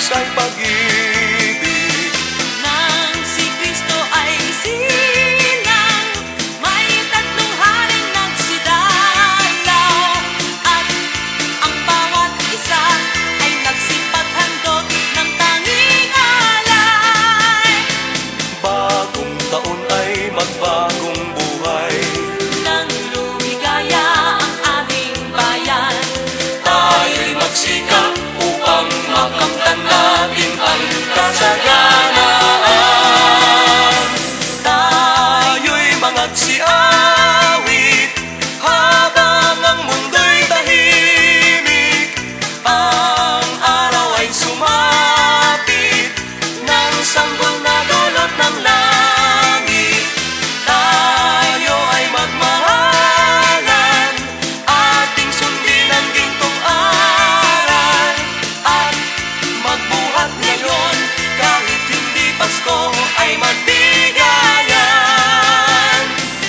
ay pag-ibig. Nang si Kristo ay silang, may tatlong haring nagsidalaw, at ang bawat isa ay nagsipaghandog ng tanging alay. Bagong taon ay magbagong buhay, Nang lumigaya ang aming bayan, tayo'y magsikap upang makamtan natin ang kasaganaan. Tayo'y mangagsiawit habang ang mundo'y tahimik. Ang araw ay sumapit ng sanggol na dulot ng langit. Tayo ay magmahalan, ating sundin ang gintong aral, at magbuhat ngayon kahit hindi Pasko ay magbigayan.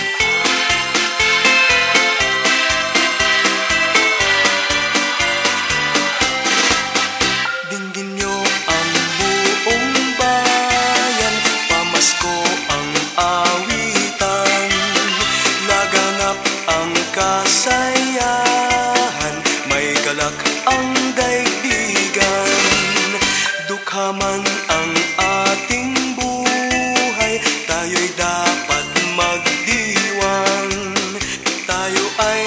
Dinggin niyo ang buong bayan, pamasko ang awitan, laganap ang kasayahan, may galak ang daigdigan. Dukha man ang ating buhay, tayo'y dapat magdiwang. Tayo ay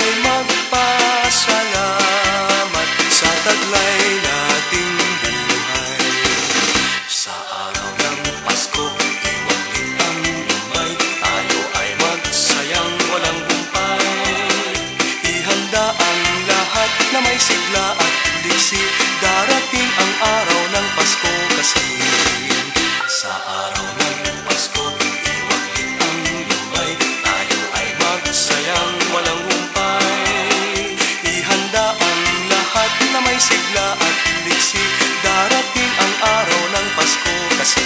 magpasalamat sa taglay nating buhay. Sa araw ng Pasko, iwaglit ang lumay, tayo ay magsayang walang humpay. Ihanda ang lahat na may sigla at liksi, darating ang araw ng Pasko kasi. Sa araw ng Pasko, iwaglit ang lumay, tayo ay magsayang walang humpay. Ihanda ang lahat na may sigla at liksi, darating ang araw ng Pasko kasi.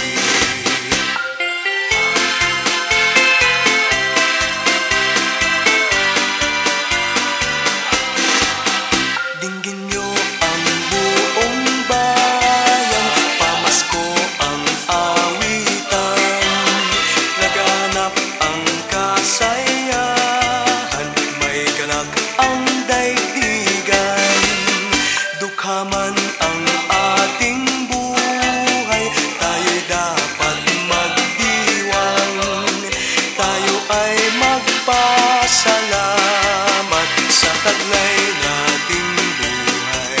Dinggin niyo ang buong bayan, pamasko ang awitan, laganap ang kasayahan, may galak ang daigdigan. Dukha man ang ating buhay, tayo'y dapat magdiwang. Tayo ay magpasalamat sa taglay nating buhay.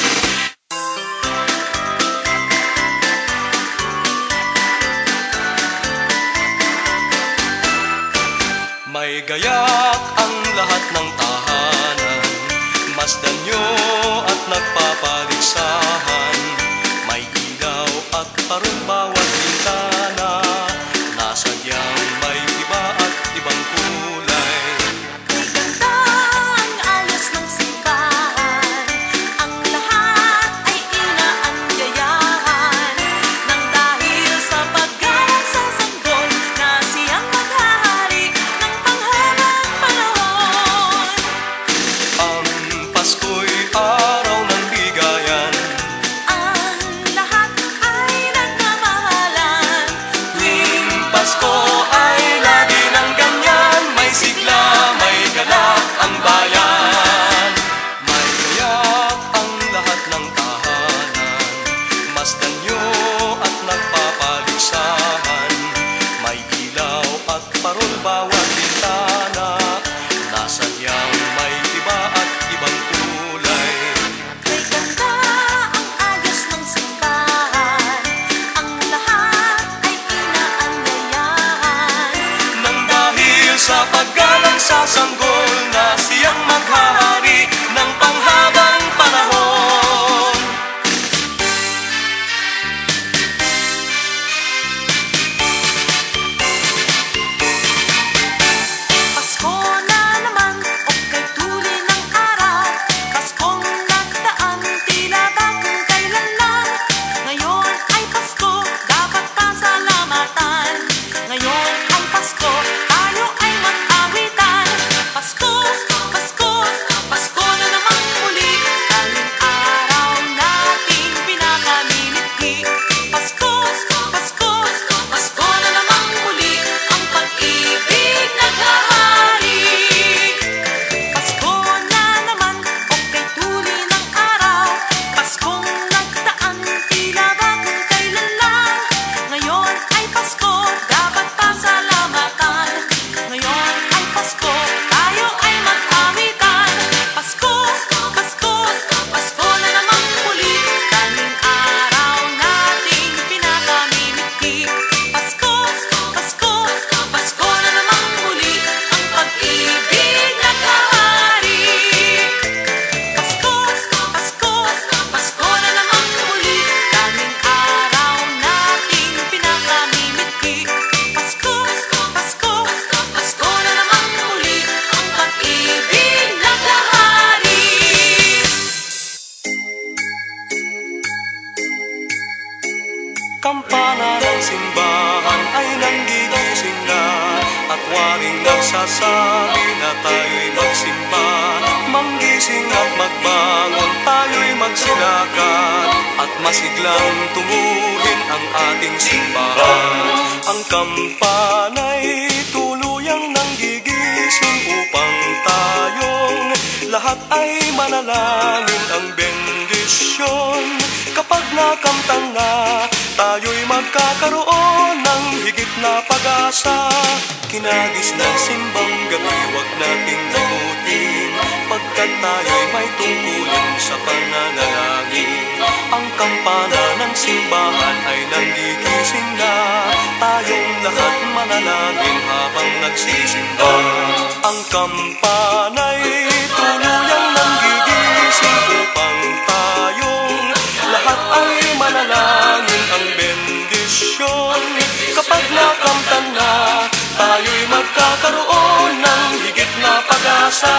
May gayak ang lahat ng tahanan, masdan nyo at nagpapaligsahan. May ilaw at parol bawat bintana, nasadyang may iba at ibang kulay. kay ganda ang ayos ng simbahan, ang lahat ay inaanyayahan, nang dahil sa paggalang sa sanggol na siyang maghahari ng panghabang panahon. Ang Pasko'y araw ng bigayan, Ang lahat ay nagmamahalan, tuwing Pasko ay lagi ng ganyan, may sigla, may galak ang bayan. May gayak ang lahat ng tahanan, masdan nyo at nagpapaligsahan. May ilaw at parol bawat bintana, nasadyang may iba at ibang kulay. kay ganda ang ayos ng simbahan, ang lahat ay inaanyayahan, Nang dahil sa paggalang sa sanggol na siyang maghahari ng panghabang panahon. Pasko na naman o kay tuli ng araw, Paskong nagdaan tila bagong kailan lang. Ngayon ay Pasko, dapat pasalamatan. Ngayon ay Pasko, tayo ay mag-awitan. Pasko, Pasko, Pasko na naman kampana ng simbahan ay nanggigising na, at waring nagsasabi na tayo'y magsimba. Manggising at magbangon, tayo'y magsilakan, at masiglang tunguhin ang ating simbahan. Ang kampana'y tuluyang nanggigising upang tayong lahat ay manalangin ang bendisyon. Kapag nakamtan na, tayo'y magkakaroon ng higit na pag-asa. Kinagis ng simbang gabi, wag nating limutin, pagkat tayo'y may tungkulin sa pananalangin. Ang kampana ng simbahan ay nanggigising na, tayong lahat manalangin habang nagsisimba. Ang kampana'y tuluyang nanggigising upang tayong lahat ay manalangin ang bendisyon. Kapag nakamtan na, tayo'y magkakaroon ng higit na pag-asa.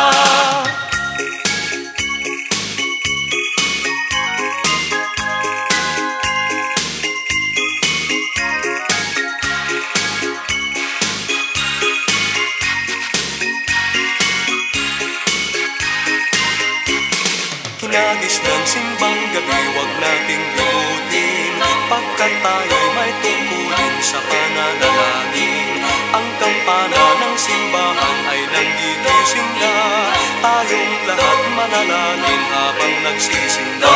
Kinagis ng simbang gabi, wag nating limutin, pagkat tayo'y may tungkulin sa pananalangin. Ang kampana ng simbahan ay nanggigising na, tayong lahat manalangin habang nagsisimba.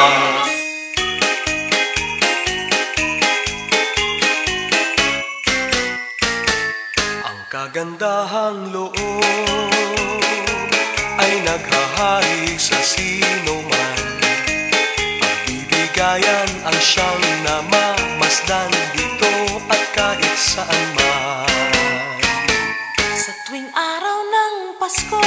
Ang kagandahang loob ay naghahari sa sino man. Pagbibigayan ang siyang namamasdan dito at kahit saan man. Sa tuwing araw ng Pasko,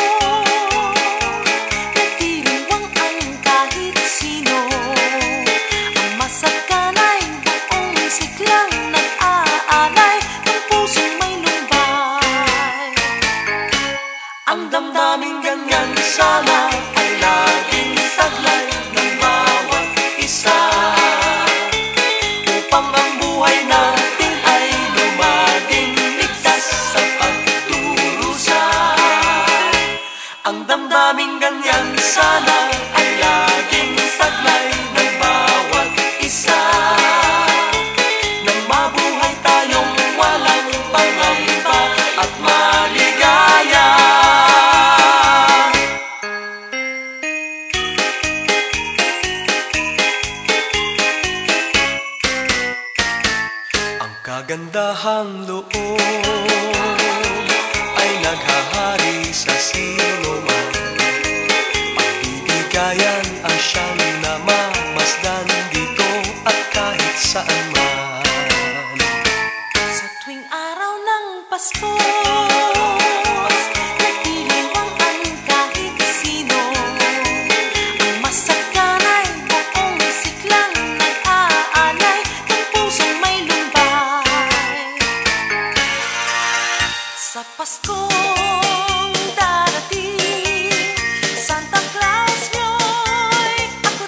nagdiriwang ang kahit sino. Ang masaganay buong siglang nag-aalay ng pusong may lumbay. Ang damdaming ganyan sana ay laging taglay ng bawat isa, upang ang buhay natin ay lumaging ligtas sa pagdurusa. Ang damdaming ganyan sana ay laging taglay ng bawat isa, nang mabuhay tayong walang pangamba at maligaya. Ang kagandahang loob ay naghahari sa sino man. Pagbibigayan ang siyang namamasdan dito at kahit saan man. Sa tuwing araw ng Pasko, nagdiriwang ang kahit sino. Ang masaganay buong siglang nag-aalay ng pusong may lumbay. Sa Paskong darating, Santa Claus nyo'y ako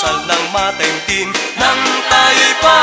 dasal ng mataimtim nang tayo'y